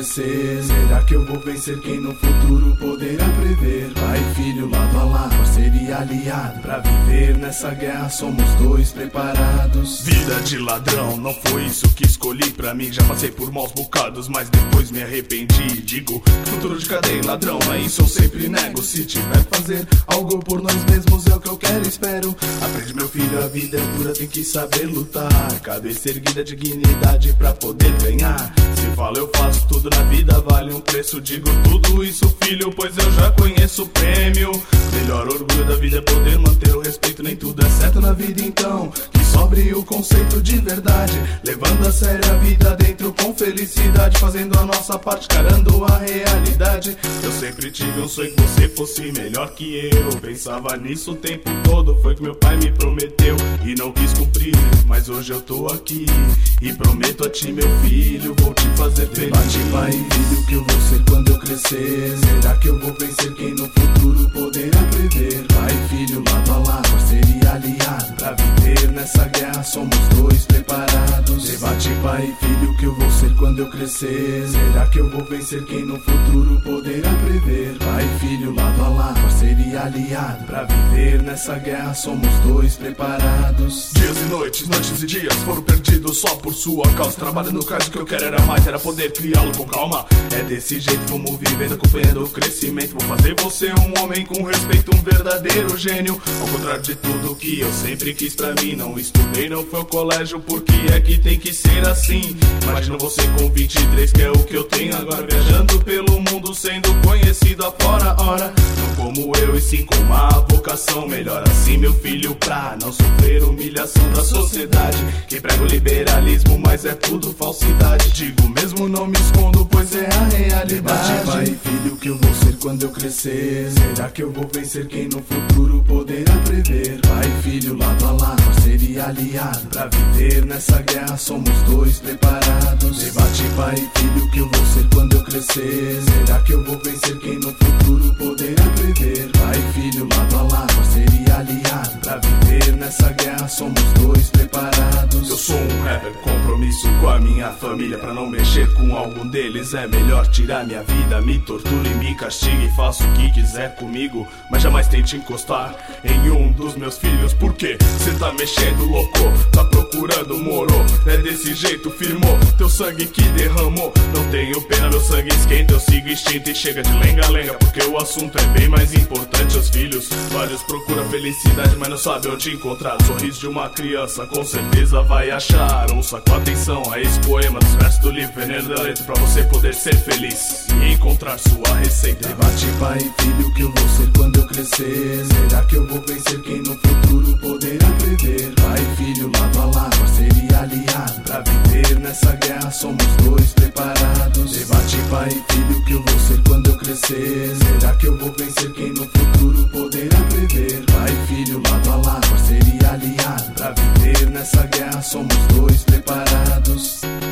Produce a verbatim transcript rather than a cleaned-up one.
crescer, será que eu vou vencer quem no futuro poderá prever? Pai e filho lado a lado, parceria aliado, pra viver nessa guerra somos dois preparados. Vida de ladrão, não foi isso que escolhi pra mim. Já passei por maus bocados, mas depois me arrependi. Digo, futuro de cadeia ladrão, mas isso eu sempre nego. Se tiver que fazer algo por nós mesmos é o que eu quero e espero. Aprende meu filho, a vida é dura, tem que saber lutar. Cabeça erguida, dignidade pra poder ganhar. Se falo eu faço tudo na vida, vale um preço. Digo tudo isso filho, pois eu já conheço o prêmio. Melhor orgulho da vida é poder manter o respeito. Nem tudo é certo na vida então, que sobre o conceito de verdade, levando a sério a vida dentro com felicidade, fazendo a nossa parte, carando a realidade. Eu sempre tive um sonho que você fosse melhor que eu. Pensava nisso o tempo todo, foi que meu pai me prometeu e não quis cumprir, mas hoje eu tô aqui e prometo a ti meu filho, vou te fazer feliz. Bate pai e filho que eu vou ser quando eu crescer, será que eu vou vencer quem no futuro poderá prever? Pai e filho lado a lado, parceria aliado, pra viver nessa guerra somos dois preparados. Debate pai e filho que eu vou ser quando eu crescer, será que eu vou vencer quem no futuro poderá prever? Pai e filho lado a lado, parceria aliado, pra viver nessa guerra somos dois preparados. Dias e noites, noites e dias foram perdidos só por sua causa. Trabalhando no caso que eu quero era mais, era poder criá-lo com calma. É desse jeito, vamos vivendo, acompanhando o crescimento. Vou fazer você um homem com respeito, um verdadeiro gênio. Ao contrário de tudo que eu sempre quis pra mim, não estudei, não foi ao colégio, porque é que tem que ser assim. Imagina você com vinte e três, que é o que eu tenho agora, viajando pelo mundo, sendo conhecido afora, ora. Não como eu e sim com uma vocação. Melhor assim meu filho, pra não sofrer humilhação da sociedade. Quem prega o liberalismo, mas é tudo falsidade. Digo mesmo, não me escondo, pois é a realidade. Pai e filho que eu vou ser quando eu crescer, será que eu vou vencer quem no futuro poderá prever? Pai e filho lado a lado, parceria aliado, pra viver nessa guerra somos dois preparados. Debate pai e filho que eu vou ser quando eu crescer, será que eu vou vencer quem no futuro poderá prever? Pai e filho lado a lado, parceria aliado, pra viver nessa guerra somos dois preparados. Eu sou um rapper, compromisso com a minha família, pra não mexer com algum deles é melhor tirar minha vida. Me torture, me castigue e faça o que quiser comigo, mas jamais tente encostar em um dos meus filhos. Por quê? Cê tá mexendo, louco, tá procurando moro. É desse jeito, firmou, teu sangue que derramou. Não tenho pena, meu sangue esquenta, eu sigo instinto e chega de lenga-lenga, porque o assunto é bem mais importante. Os filhos, vários procuram felicidade, mas não sabem onde encontrar. O sorriso de uma criança com certeza vai achar. Ouça com atenção a esse poema dos versos do livro Veneno da Letra, pra você poder ser feliz e encontrar sua receita. Debate pai e filho que eu vou ser quando eu crescer, será que eu vou vencer quem no futuro poderá prever? Pai e filho lado a lado, parceria aliado, pra viver nessa guerra somos dois preparados. Debate pai e filho que eu vou ser quando eu crescer, será que eu vou vencer quem no futuro poderá prever? Pai e filho lado a lado, parceria aliado, pra viver nessa guerra somos dois preparados.